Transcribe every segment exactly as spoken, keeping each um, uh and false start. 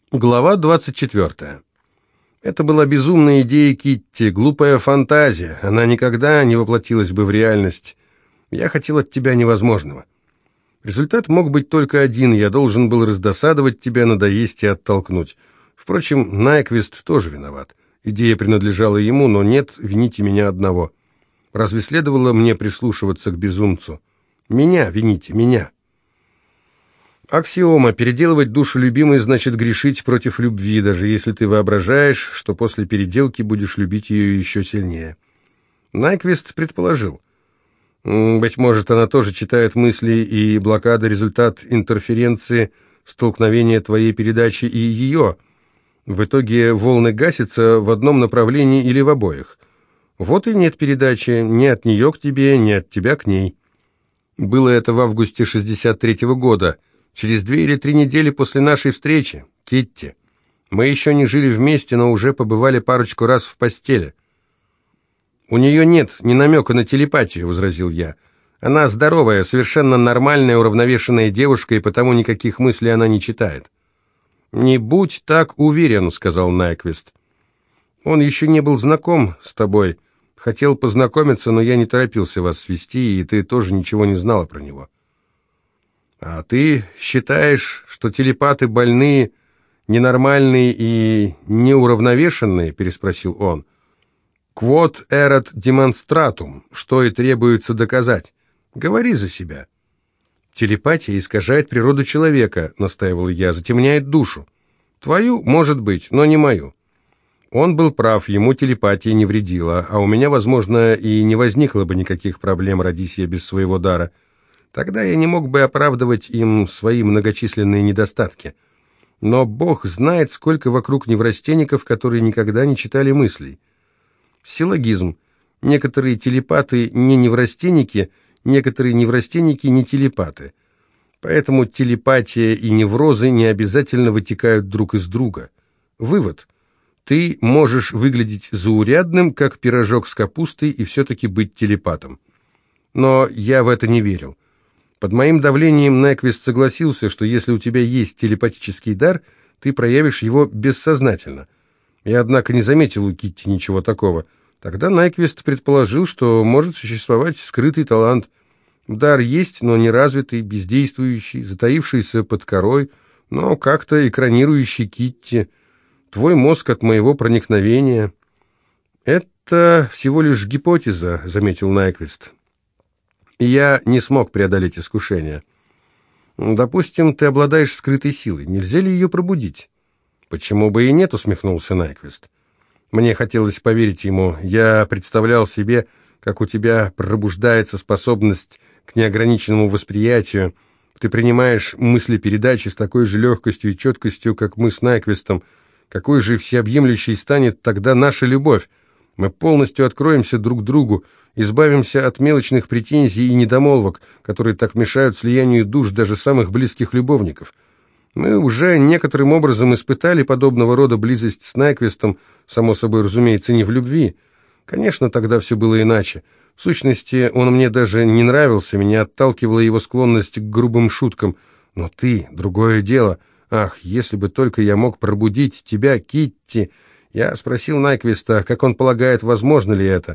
Глава двадцать четвёртая. Это была безумная идея Китти, глупая фантазия. Она никогда не воплотилась бы в реальность. Я хотел от тебя невозможного. Результат мог быть только один. Я должен был раздосадовать тебя, надоесть и оттолкнуть. Впрочем, Найквист тоже виноват. Идея принадлежала ему, но нет, вините меня одного. Разве следовало мне прислушиваться к безумцу? Меня вините, меня. Аксиома: переделывать душу любимой значит грешить против любви, даже если ты воображаешь, что после переделки будешь любить ее еще сильнее. Найквист предположил: быть может, она тоже читает мысли, и блокада — результат интерференции, столкновения твоей передачи и ее. В итоге волны гасятся в одном направлении или в обоих. Вот и нет передачи ни от нее к тебе, ни от тебя к ней. Было это в августе шестьдесят третьего года. Через две или три недели после нашей встречи, Китти. Мы еще не жили вместе, но уже побывали парочку раз в постели. «У нее нет ни намека на телепатию», — возразил я. «Она здоровая, совершенно нормальная, уравновешенная девушка, и потому никаких мыслей она не читает». «Не будь так уверен», — сказал Найквист. «Он еще не был знаком с тобой. Хотел познакомиться, но я не торопился вас свести, и ты тоже ничего не знала про него». «А ты считаешь, что телепаты больные, ненормальные и неуравновешенные?» — переспросил он. «Quod erat demonstratum», что и требуется доказать. Говори за себя. «Телепатия искажает природу человека», — настаивал я, — «затемняет душу. Твою, может быть, но не мою». Он был прав, ему телепатия не вредила, а у меня, возможно, и не возникло бы никаких проблем, родись я без своего дара. Тогда я не мог бы оправдывать им свои многочисленные недостатки. Но Бог знает, сколько вокруг неврастенников, которые никогда не читали мыслей. Силлогизм. Некоторые телепаты не неврастенники, некоторые неврастенники не телепаты. Поэтому телепатия и неврозы не обязательно вытекают друг из друга. Вывод. Ты можешь выглядеть заурядным, как пирожок с капустой, и все-таки быть телепатом. Но я в это не верил. Под моим давлением Найквист согласился, что если у тебя есть телепатический дар, ты проявишь его бессознательно. Я, однако, не заметил у Китти ничего такого. Тогда Найквист предположил, что может существовать скрытый талант. Дар есть, но неразвитый, бездействующий, затаившийся под корой, но как-то экранирующий Китти. Твой мозг от моего проникновения. Это всего лишь гипотеза, заметил Найквист. И я не смог преодолеть искушение. Допустим, ты обладаешь скрытой силой. Нельзя ли ее пробудить? Почему бы и нет, усмехнулся Найквист. Мне хотелось поверить ему. Я представлял себе, как у тебя пробуждается способность к неограниченному восприятию. Ты принимаешь мысли передачи с такой же легкостью и четкостью, как мы с Найквистом. Какой же всеобъемлющей станет тогда наша любовь? Мы полностью откроемся друг другу, избавимся от мелочных претензий и недомолвок, которые так мешают слиянию душ даже самых близких любовников. Мы уже некоторым образом испытали подобного рода близость с Найквистом, само собой, разумеется, не в любви. Конечно, тогда все было иначе. В сущности, он мне даже не нравился, меня отталкивала его склонность к грубым шуткам. Но ты — другое дело. Ах, если бы только я мог пробудить тебя, Китти. Я спросил Найквиста, как он полагает, возможно ли это.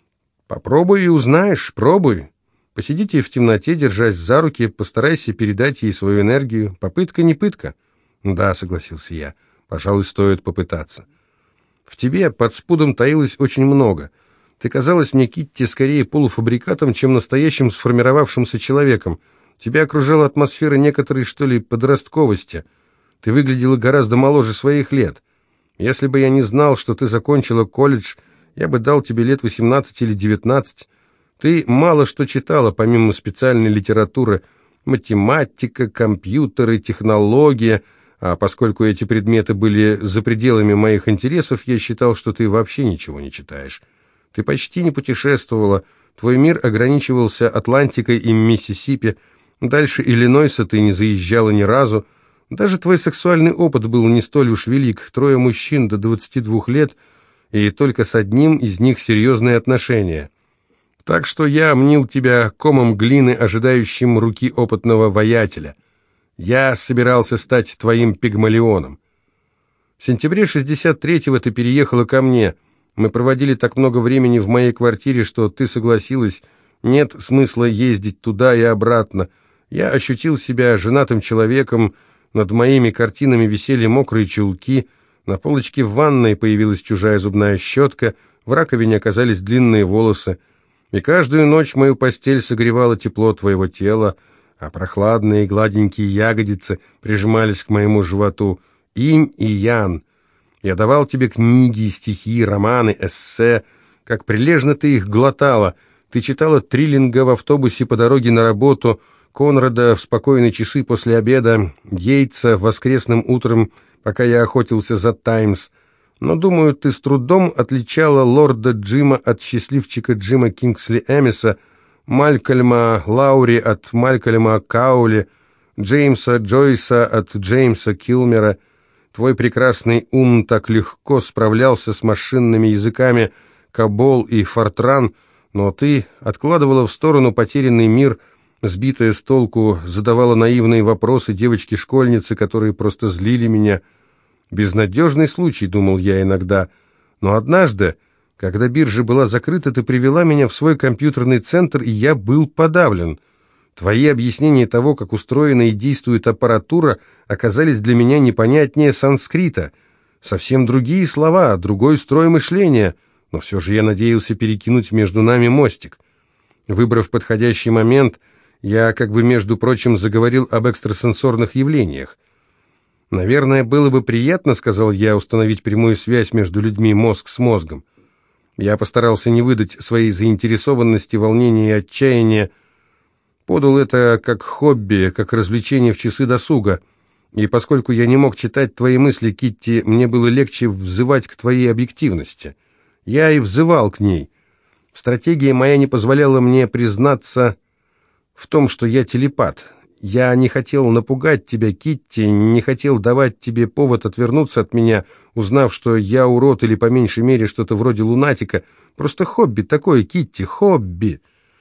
Попробуй и узнаешь, пробуй. Посидите в темноте, держась за руки, постарайся передать ей свою энергию. Попытка не пытка. Да, согласился я, пожалуй, стоит попытаться. В тебе под спудом таилось очень много. Ты казалась мне, Китти, скорее полуфабрикатом, чем настоящим сформировавшимся человеком. Тебя окружала атмосфера некоторой, что ли, подростковости. Ты выглядела гораздо моложе своих лет. Если бы я не знал, что ты закончила колледж, я бы дал тебе лет восемнадцать или девятнадцать. Ты мало что читала, помимо специальной литературы, математика, компьютеры, технология, а поскольку эти предметы были за пределами моих интересов, я считал, что ты вообще ничего не читаешь. Ты почти не путешествовала, твой мир ограничивался Атлантикой и Миссисипи, дальше Иллинойса ты не заезжала ни разу. Даже твой сексуальный опыт был не столь уж велик, трое мужчин до двадцати двух лет, и только с одним из них серьезные отношения. Так что я мнил тебя комом глины, ожидающим руки опытного воятеля. Я собирался стать твоим пигмалионом. В сентябре шестьдесят третьего ты переехала ко мне. Мы проводили так много времени в моей квартире, что ты согласилась. Нет смысла ездить туда и обратно. Я ощутил себя женатым человеком. Над моими картинами висели мокрые чулки. На полочке в ванной появилась чужая зубная щетка. В раковине оказались длинные волосы. И каждую ночь мою постель согревало тепло твоего тела, а прохладные гладенькие ягодицы прижимались к моему животу. Инь и ян. Я давал тебе книги, стихи, романы, эссе. Как прилежно ты их глотала. Ты читала Триллинга в автобусе по дороге на работу, Конрада в спокойные часы после обеда, Йейтса воскресным утром, пока я охотился за «Таймс». Но, думаю, ты с трудом отличала лорда Джима от счастливчика Джима Кингсли Эмиса, Малькольма Лаури от Малькольма Каули, Джеймса Джойса от Джеймса Килмера. Твой прекрасный ум так легко справлялся с машинными языками Кабол и Фортран, но ты откладывала в сторону потерянный мир, сбитая с толку, задавала наивные вопросы девочки-школьницы, которые просто злили меня. Безнадежный случай, думал я иногда, но однажды, когда биржа была закрыта, ты привела меня в свой компьютерный центр, и я был подавлен. Твои объяснения того, как устроена и действует аппаратура, оказались для меня непонятнее санскрита. Совсем другие слова, другой строй мышления, но все же я надеялся перекинуть между нами мостик. Выбрав подходящий момент, я, как бы между прочим, заговорил об экстрасенсорных явлениях. «Наверное, было бы приятно, — сказал я, — установить прямую связь между людьми мозг с мозгом. Я постарался не выдать своей заинтересованности, волнения и отчаяния, подал это как хобби, как развлечение в часы досуга. И поскольку я не мог читать твои мысли, Китти, мне было легче взывать к твоей объективности. Я и взывал к ней. Стратегия моя не позволяла мне признаться в том, что я телепат. Я не хотел напугать тебя, Китти, не хотел давать тебе повод отвернуться от меня, узнав, что я урод или по меньшей мере что-то вроде лунатика. Просто хобби такое, Китти, хобби».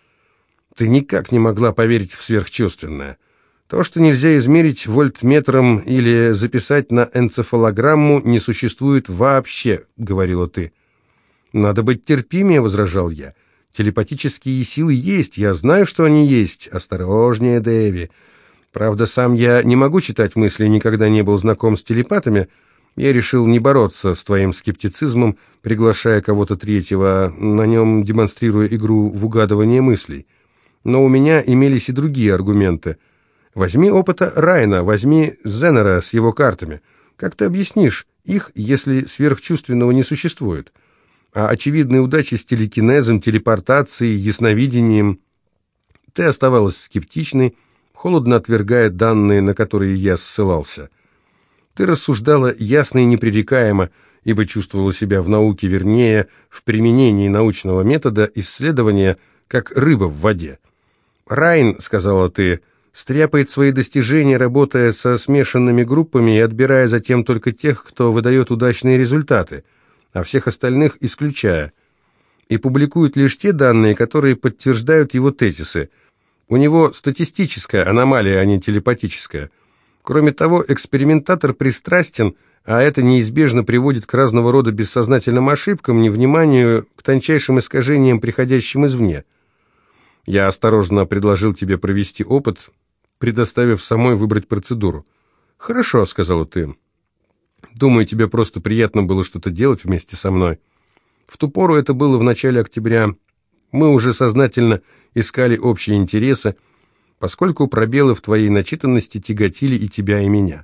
Ты никак не могла поверить в сверхчувственное. То, что нельзя измерить вольтметром или записать на энцефалограмму, не существует вообще, говорила ты. Надо быть терпимее, возражал я. Телепатические силы есть, я знаю, что они есть. Осторожнее, Дэви. Правда, сам я не могу читать мысли, никогда не был знаком с телепатами. Я решил не бороться с твоим скептицизмом, приглашая кого-то третьего, на нем демонстрируя игру в угадывание мыслей. Но у меня имелись и другие аргументы. Возьми опыта Райна, возьми Зеннера с его картами. Как ты объяснишь их, если сверхчувственного не существует? А очевидные удачи с телекинезом, телепортацией, ясновидением? Ты оставалась скептичной, холодно отвергая данные, на которые я ссылался. Ты рассуждала ясно и непререкаемо, ибо чувствовала себя в науке, вернее, в применении научного метода исследования, как рыба в воде. «Райн, — сказала ты, — стряпает свои достижения, работая со смешанными группами и отбирая затем только тех, кто выдает удачные результаты, а всех остальных исключая, и публикует лишь те данные, которые подтверждают его тезисы. У него статистическая аномалия, а не телепатическая. Кроме того, экспериментатор пристрастен, а это неизбежно приводит к разного рода бессознательным ошибкам, невниманию, к тончайшим искажениям, приходящим извне. Я осторожно предложил тебе провести опыт, предоставив самой выбрать процедуру. «Хорошо», — сказала ты. «Думаю, тебе просто приятно было что-то делать вместе со мной. В ту пору, это было в начале октября, мы уже сознательно искали общие интересы, поскольку пробелы в твоей начитанности тяготили и тебя, и меня.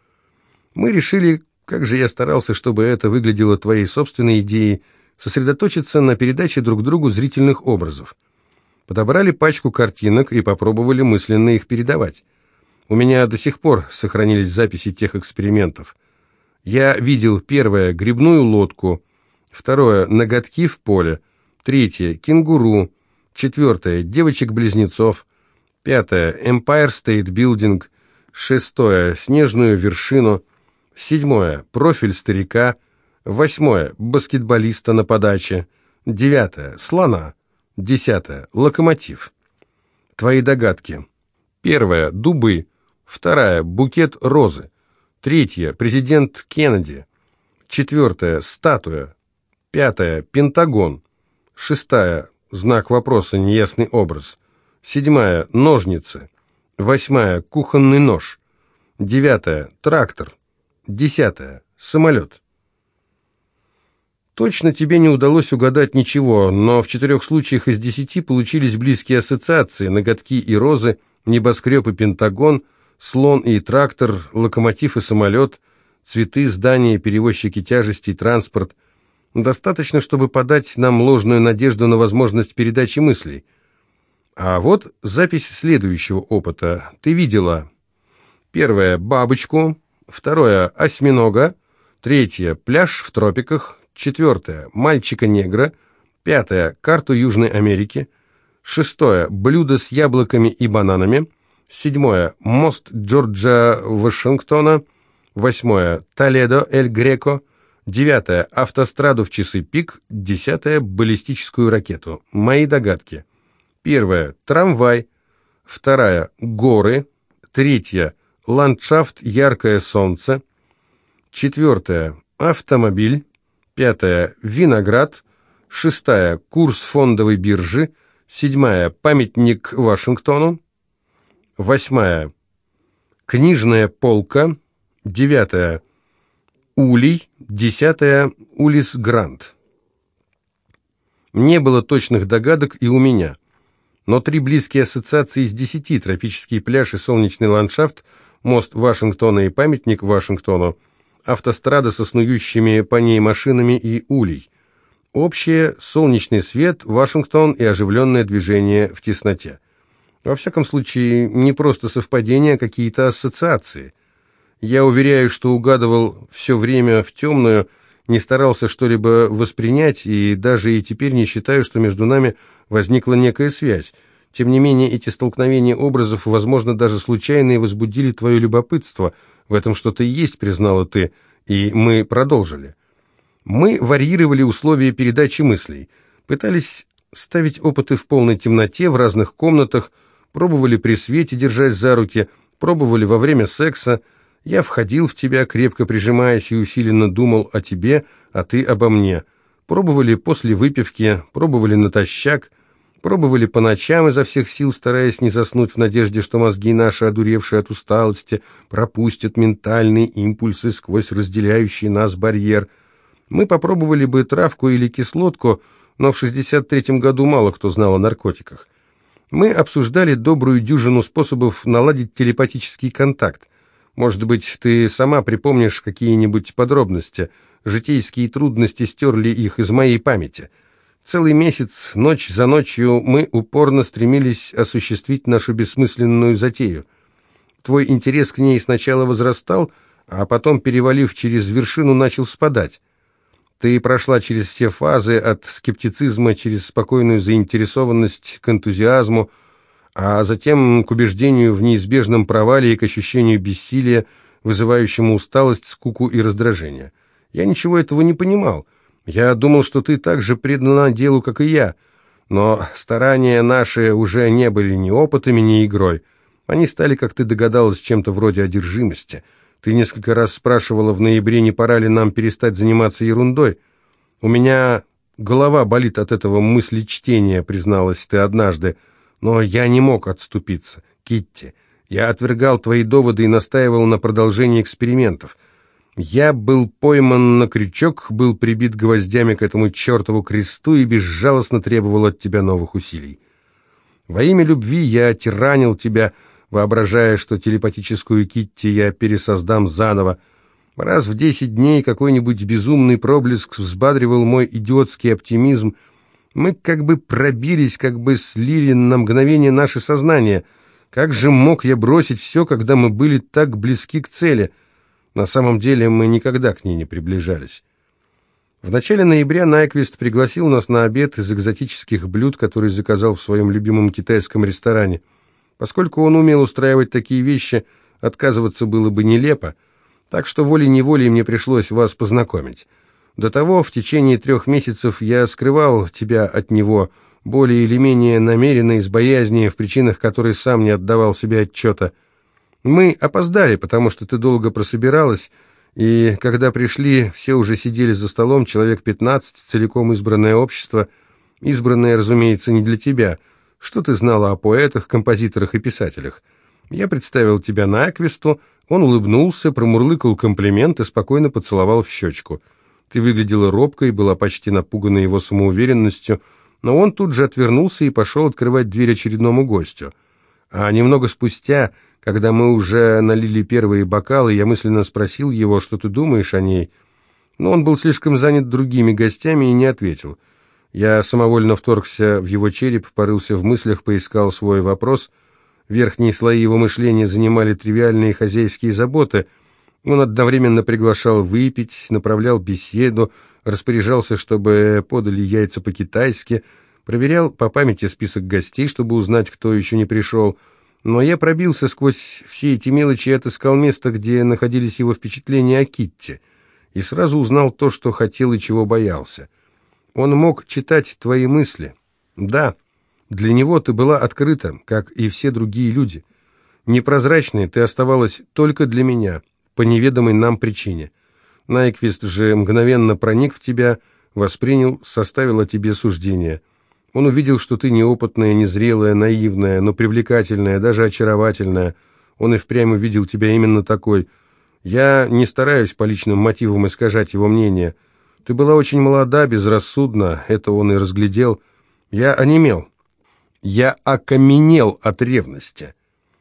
Мы решили, как же я старался, чтобы это выглядело твоей собственной идеей, сосредоточиться на передаче друг другу зрительных образов. Подобрали пачку картинок и попробовали мысленно их передавать. У меня до сих пор сохранились записи тех экспериментов. Я видел: первое — грибную лодку, второе — ноготки в поле, третье — кенгуру, четвертое — девочек-близнецов, пятое — Empire State Building, шестое — снежную вершину, седьмое — профиль старика, восьмое — баскетболиста на подаче, девятое — слона, десятое — локомотив. Твои догадки. Первое — дубы, вторая — букет розы, третья — президент Кеннеди, Четвертое – статуя. Пятое – пентагон. Шестая – знак вопроса, неясный образ. Седьмая – ножницы. Восьмая – кухонный нож. Девятая – трактор. Десятая – самолет. Точно тебе не удалось угадать ничего, но в четырех случаях из десяти получились близкие ассоциации: ноготки и розы, небоскреб и пентагон, слон и трактор, локомотив и самолет, цветы, здания, перевозчики тяжестей, транспорт. Достаточно, чтобы подать нам ложную надежду на возможность передачи мыслей. А вот запись следующего опыта. Ты видела: первое – бабочку, второе – осьминога, третье – пляж в тропиках, четвертое – мальчика-негра, пятое – карту Южной Америки, шестое – блюдо с яблоками и бананами, седьмое – мост Джорджа Вашингтона, восьмое – Толедо Эль Греко, девятое – автостраду в часы пик, десятое – баллистическую ракету. Мои догадки. Первое – трамвай, вторая – горы, третья – ландшафт, яркое солнце, четвертое – автомобиль, пятое – виноград, шестая – курс фондовой биржи, седьмая – памятник Вашингтону, восьмая – книжная полка, девятая – улей, десятая – Улисс Грант. Не было точных догадок и у меня, но три близкие ассоциации из десяти: тропический пляж и солнечный ландшафт, мост Вашингтона и памятник Вашингтону, автострада со снующими по ней машинами и улей. Общее – солнечный свет, Вашингтон и оживленное движение в тесноте. Во всяком случае, не просто совпадения, а какие-то ассоциации. Я уверяю, что угадывал все время в темную, не старался что-либо воспринять, и даже и теперь не считаю, что между нами возникла некая связь. Тем не менее, эти столкновения образов, возможно, даже случайные, возбудили твое любопытство. В этом что-то есть, признала ты, и мы продолжили. Мы варьировали условия передачи мыслей, пытались ставить опыты в полной темноте, в разных комнатах, пробовали при свете, держась за руки, пробовали во время секса. Я входил в тебя, крепко прижимаясь, и усиленно думал о тебе, а ты обо мне. Пробовали после выпивки, пробовали натощак, пробовали по ночам изо всех сил, стараясь не заснуть, в надежде, что мозги наши, одуревшие от усталости, пропустят ментальные импульсы сквозь разделяющий нас барьер. Мы попробовали бы травку или кислотку, но в шестьдесят третьем году мало кто знал о наркотиках. Мы обсуждали добрую дюжину способов наладить телепатический контакт. Может быть, ты сама припомнишь какие-нибудь подробности. Житейские трудности стерли их из моей памяти. Целый месяц, ночь за ночью, мы упорно стремились осуществить нашу бессмысленную затею. Твой интерес к ней сначала возрастал, а потом, перевалив через вершину, начал спадать. Ты прошла через все фазы, от скептицизма через спокойную заинтересованность к энтузиазму, а затем к убеждению в неизбежном провале и к ощущению бессилия, вызывающему усталость, скуку и раздражение. Я ничего этого не понимал. Я думал, что ты так же предана делу, как и я, но старания наши уже не были ни опытами, ни игрой. Они стали, как ты догадалась, чем-то вроде одержимости. Ты несколько раз спрашивала в ноябре, не пора ли нам перестать заниматься ерундой. У меня голова болит от этого мыслечтения, призналась ты однажды, но я не мог отступиться. Китти, я отвергал твои доводы и настаивал на продолжении экспериментов. Я был пойман на крючок, был прибит гвоздями к этому чертову кресту и безжалостно требовал от тебя новых усилий. Во имя любви я тиранил тебя, воображая, что телепатическую Китти я пересоздам заново. Раз в десять дней какой-нибудь безумный проблеск взбадривал мой идиотский оптимизм. Мы как бы пробились, как бы слили на мгновение наше сознание. Как же мог я бросить все, когда мы были так близки к цели? На самом деле мы никогда к ней не приближались. В начале ноября Найквист пригласил нас на обед из экзотических блюд, который заказал в своем любимом китайском ресторане. Поскольку он умел устраивать такие вещи, отказываться было бы нелепо, так что волей-неволей мне пришлось вас познакомить. До того, в течение трех месяцев я скрывал тебя от него, более или менее намеренно, из боязни, в причинах которой сам не отдавал себе отчета. Мы опоздали, потому что ты долго прособиралась, И когда пришли, все уже сидели за столом, человек пятнадцать, целиком избранное общество. Избранное, разумеется, не для тебя. Что ты знала о поэтах, композиторах и писателях? Я представил тебя Найквисту, он улыбнулся, промурлыкал комплимент и спокойно поцеловал в щечку. Ты выглядела робкой, была почти напугана его самоуверенностью, но он тут же отвернулся и пошел открывать дверь очередному гостю. А немного спустя, когда мы уже налили первые бокалы, я мысленно спросил его, что ты думаешь о ней, но он был слишком занят другими гостями и не ответил. Я самовольно вторгся в его череп, порылся в мыслях, поискал свой вопрос. Верхние слои его мышления занимали тривиальные хозяйские заботы. Он одновременно приглашал выпить, направлял беседу, распоряжался, чтобы подали яйца по-китайски, проверял по памяти список гостей, чтобы узнать, кто еще не пришел. Но я пробился сквозь все эти мелочи и отыскал место, где находились его впечатления о Китти, и сразу узнал то, что хотел и чего боялся. Он мог читать твои мысли. Да, для него ты была открыта, как и все другие люди. Непрозрачной ты оставалась только для меня, по неведомой нам причине. Найквист же мгновенно проник в тебя, воспринял, составил о тебе суждение. Он увидел, что ты неопытная, незрелая, наивная, но привлекательная, даже очаровательная. Он и впрямь увидел тебя именно такой. Я не стараюсь по личным мотивам искажать его мнение. Ты была очень молода, безрассудна, это он и разглядел. Я онемел. Я окаменел от ревности.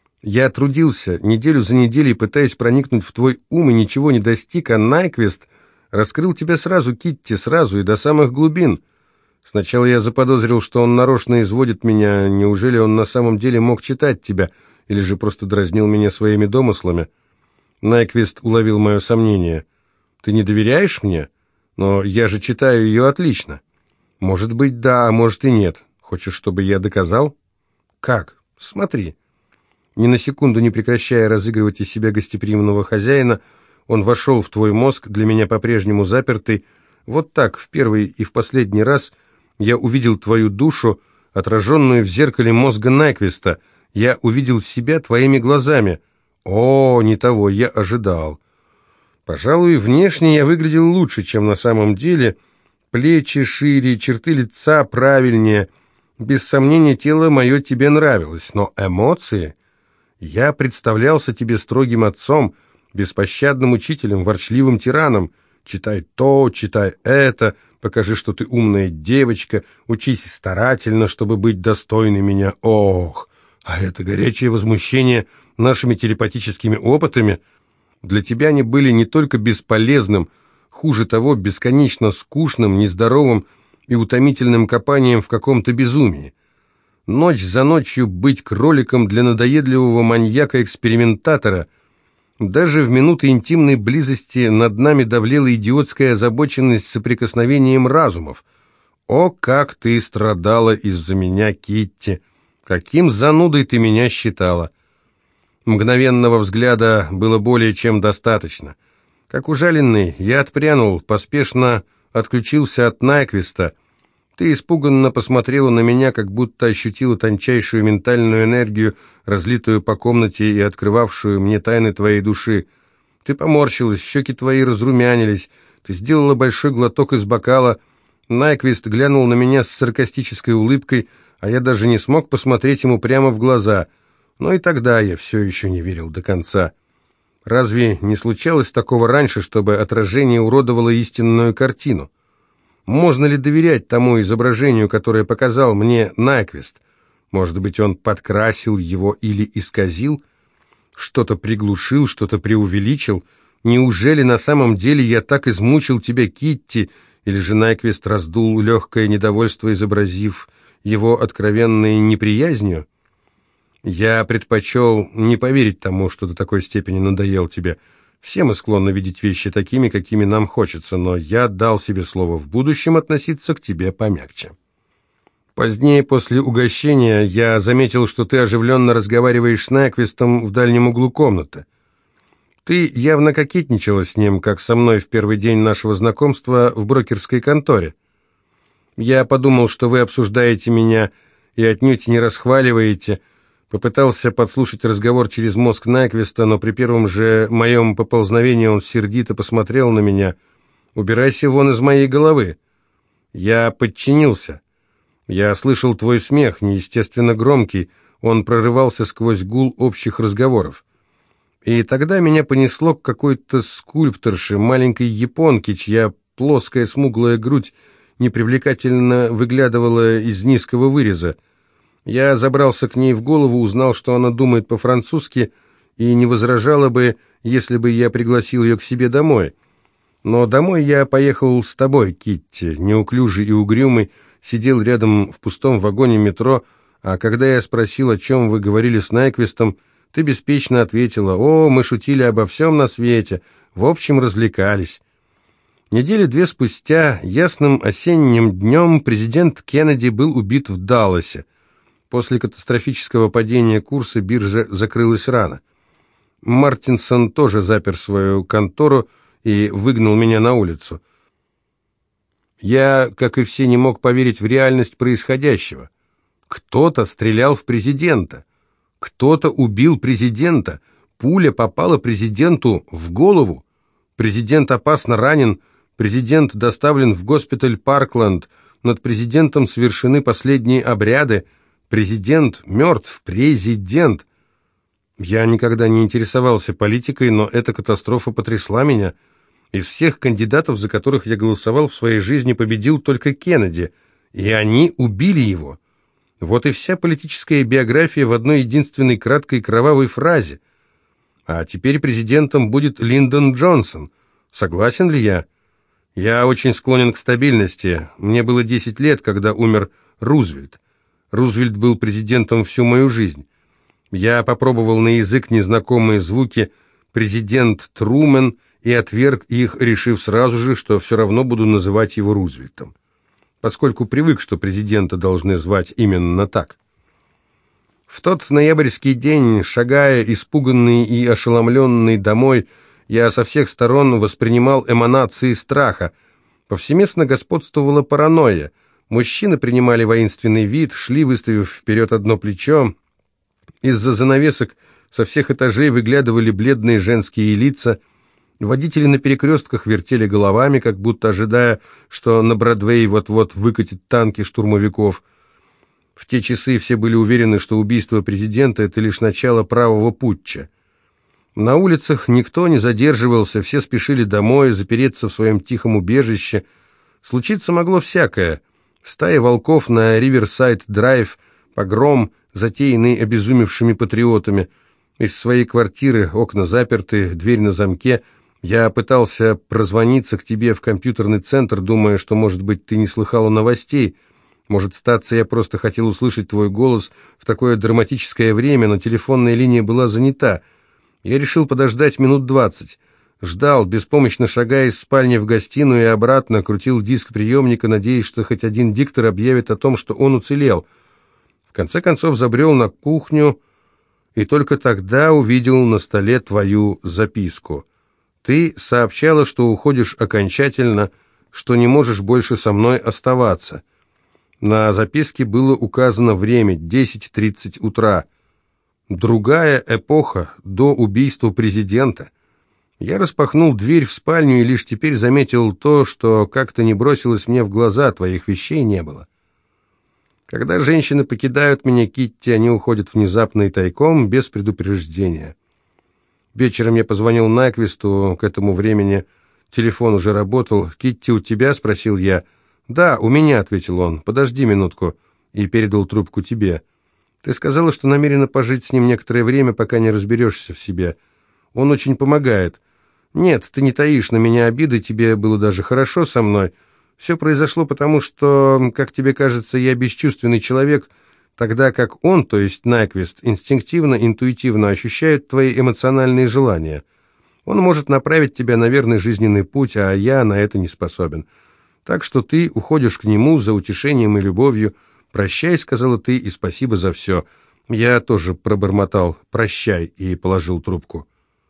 Я трудился неделю за неделей, пытаясь проникнуть в твой ум, и ничего не достиг, а Найквист раскрыл тебя сразу, Китти, сразу и до самых глубин. Сначала я заподозрил, что он нарочно изводит меня. Неужели он на самом деле мог читать тебя, или же просто дразнил меня своими домыслами? Найквист уловил мое сомнение. Ты не доверяешь мне? Но я же читаю ее отлично. Может быть, да, а может и нет. Хочешь, чтобы я доказал? Как? Смотри. Ни на секунду не прекращая разыгрывать из себя гостеприимного хозяина, он вошел в твой мозг, для меня по-прежнему запертый. Вот так, в первый и в последний раз, я увидел твою душу, отраженную в зеркале мозга Найквиста. Я увидел себя твоими глазами. О, не того я ожидал. Пожалуй, внешне я выглядел лучше, чем на самом деле. Плечи шире, черты лица правильнее. Без сомнения, тело мое тебе нравилось, но эмоции... Я представлялся тебе строгим отцом, беспощадным учителем, ворчливым тираном. Читай то, читай это, покажи, что ты умная девочка, учись старательно, чтобы быть достойной меня. Ох, а это горячее возмущение нашими телепатическими опытами. Для тебя они были не только бесполезным, хуже того, бесконечно скучным, нездоровым и утомительным копанием в каком-то безумии. Ночь за ночью быть кроликом для надоедливого маньяка-экспериментатора. Даже в минуты интимной близости над нами давлела идиотская озабоченность соприкосновением разумов. О, как ты страдала из-за меня, Китти! Каким занудой ты меня считала! Мгновенного взгляда было более чем достаточно. Как ужаленный, я отпрянул, поспешно отключился от Найквиста. Ты испуганно посмотрела на меня, как будто ощутила тончайшую ментальную энергию, разлитую по комнате и открывавшую мне тайны твоей души. Ты поморщилась, щеки твои разрумянились, ты сделала большой глоток из бокала. Найквист глянул на меня с саркастической улыбкой, а я даже не смог посмотреть ему прямо в глаза. Но и тогда я все еще не верил до конца. Разве не случалось такого раньше, чтобы отражение уродовало истинную картину? Можно ли доверять тому изображению, которое показал мне Найквист? Может быть, он подкрасил его или исказил? Что-то приглушил, что-то преувеличил? Неужели на самом деле я так измучил тебя, Китти? Или же Найквист раздул легкое недовольство, изобразив его откровенной неприязнью? Я предпочел не поверить тому, что до такой степени надоел тебе. Все мы склонны видеть вещи такими, какими нам хочется, но я дал себе слово в будущем относиться к тебе помягче. Позднее, после угощения, я заметил, что ты оживленно разговариваешь с Найквистом в дальнем углу комнаты. Ты явно кокетничала с ним, как со мной в первый день нашего знакомства в брокерской конторе. Я подумал, что вы обсуждаете меня и отнюдь не расхваливаете, Попытался подслушать разговор через мозг Найквиста, но при первом же моем поползновении он сердито посмотрел на меня. «Убирайся вон из моей головы!» Я подчинился. Я слышал твой смех, неестественно громкий, он прорывался сквозь гул общих разговоров. И тогда меня понесло к какой-то скульпторше, маленькой японке, чья плоская смуглая грудь непривлекательно выглядывала из низкого выреза. Я забрался к ней в голову, узнал, что она думает по-французски, и не возражала бы, если бы я пригласил ее к себе домой. Но домой я поехал с тобой, Китти, неуклюжий и угрюмый, сидел рядом в пустом вагоне метро, а когда я спросил, о чем вы говорили с Найквистом, ты беспечно ответила: «О, мы шутили обо всем на свете, в общем, развлекались». Недели две спустя, ясным осенним днем, президент Кеннеди был убит в Далласе. После катастрофического падения курса биржа закрылась рано. Мартинсон тоже запер свою контору и выгнал меня на улицу. Я, как и все, не мог поверить в реальность происходящего. Кто-то стрелял в президента. Кто-то убил президента. Пуля попала президенту в голову. Президент опасно ранен. Президент доставлен в госпиталь Паркленд. Над президентом совершены последние обряды. Президент мертв. Президент. Я никогда не интересовался политикой, но эта катастрофа потрясла меня. Из всех кандидатов, за которых я голосовал в своей жизни, победил только Кеннеди, и они убили его. Вот и вся политическая биография в одной единственной краткой кровавой фразе. А теперь президентом будет Линдон Джонсон. Согласен ли я? Я очень склонен к стабильности. Мне было десять лет, когда умер Рузвельт. Рузвельт был президентом всю мою жизнь. Я попробовал на язык незнакомые звуки «президент Трумен» и отверг их, решив сразу же, что все равно буду называть его Рузвельтом, поскольку привык, что президента должны звать именно так. В тот ноябрьский день, шагая испуганный и ошеломленный домой, я со всех сторон воспринимал эманации страха. Повсеместно господствовала паранойя. Мужчины принимали воинственный вид, шли, выставив вперед одно плечо. Из-за занавесок со всех этажей выглядывали бледные женские лица. Водители на перекрестках вертели головами, как будто ожидая, что на Бродвей вот-вот выкатят танки штурмовиков. В те часы все были уверены, что убийство президента – это лишь начало правого путча. На улицах никто не задерживался, все спешили домой, запереться в своем тихом убежище. Случиться могло всякое. Стая волков на Риверсайд-драйв, погром, затеянный обезумевшими патриотами. Из своей квартиры, окна заперты, дверь на замке – я пытался прозвониться к тебе в компьютерный центр, думая, что, может быть, ты не слыхала новостей. Может, статься, я просто хотел услышать твой голос в такое драматическое время, но телефонная линия была занята. Я решил подождать минут двадцать. Ждал, беспомощно шагая из спальни в гостиную и обратно, крутил диск приемника, надеясь, что хоть один диктор объявит о том, что он уцелел. В конце концов забрел на кухню и только тогда увидел на столе твою записку. Ты сообщала, что уходишь окончательно, что не можешь больше со мной оставаться. На записке было указано время – десять тридцать утра. Другая эпоха, до убийства президента. Я распахнул дверь в спальню и лишь теперь заметил то, что как-то не бросилось мне в глаза, твоих вещей не было. Когда женщины покидают меня, Китти, они уходят внезапно и тайком, без предупреждения. Вечером я позвонил Найквисту, к этому времени телефон уже работал. «Китти, у тебя?» – спросил я. «Да, у меня», – ответил он. «Подожди минутку», и передал трубку тебе. «Ты сказала, что намерена пожить с ним некоторое время, пока не разберешься в себе. Он очень помогает. Нет, ты не таишь на меня обиды, тебе было даже хорошо со мной. Все произошло потому, что, как тебе кажется, я бесчувственный человек, тогда как он, то есть Найквист, инстинктивно, интуитивно ощущает твои эмоциональные желания. Он может направить тебя на верный жизненный путь, а я на это не способен. Так что ты уходишь к нему за утешением и любовью. «Прощай», — сказала ты, — «и спасибо за все». Я тоже пробормотал «прощай» и положил трубку.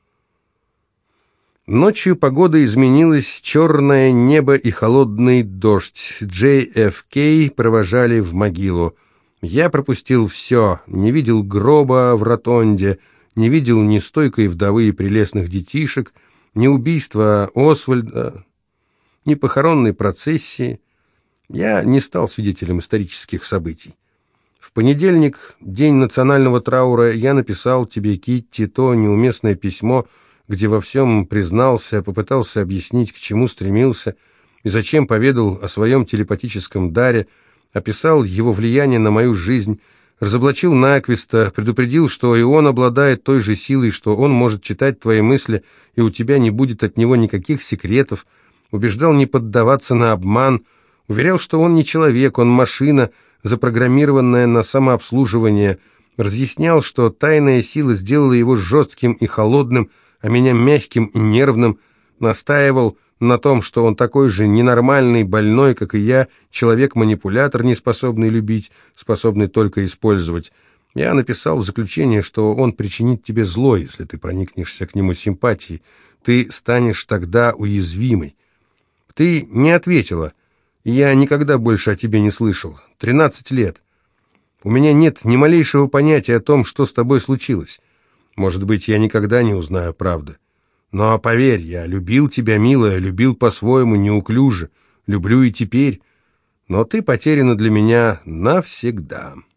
Ночью погода изменилась, черное небо и холодный дождь. Джей Эф Кей провожали в могилу. Я пропустил все, не видел гроба в ротонде, не видел ни стойкой вдовы и прелестных детишек, ни убийства Освальда, ни похоронной процессии. Я не стал свидетелем исторических событий. В понедельник, день национального траура, я написал тебе, Китти, то неуместное письмо, где во всем признался, попытался объяснить, к чему стремился, и зачем поведал о своем телепатическом даре, описал его влияние на мою жизнь, разоблачил Найквиста, предупредил, что и он обладает той же силой, что он может читать твои мысли, и у тебя не будет от него никаких секретов, убеждал не поддаваться на обман, уверял, что он не человек, он машина, запрограммированная на самообслуживание, разъяснял, что тайная сила сделала его жестким и холодным, а меня мягким и нервным, настаивал на том, что он такой же ненормальный, больной, как и я, человек-манипулятор, не способный любить, способный только использовать. Я написал в заключение, что он причинит тебе зло, если ты проникнешься к нему симпатией. Ты станешь тогда уязвимой. Ты не ответила, и я никогда больше о тебе не слышал. Тринадцать лет. У меня нет ни малейшего понятия о том, что с тобой случилось. Может быть, я никогда не узнаю правды. Но поверь, я любил тебя, милая, любил по-своему, неуклюже, люблю и теперь, но ты потеряна для меня навсегда».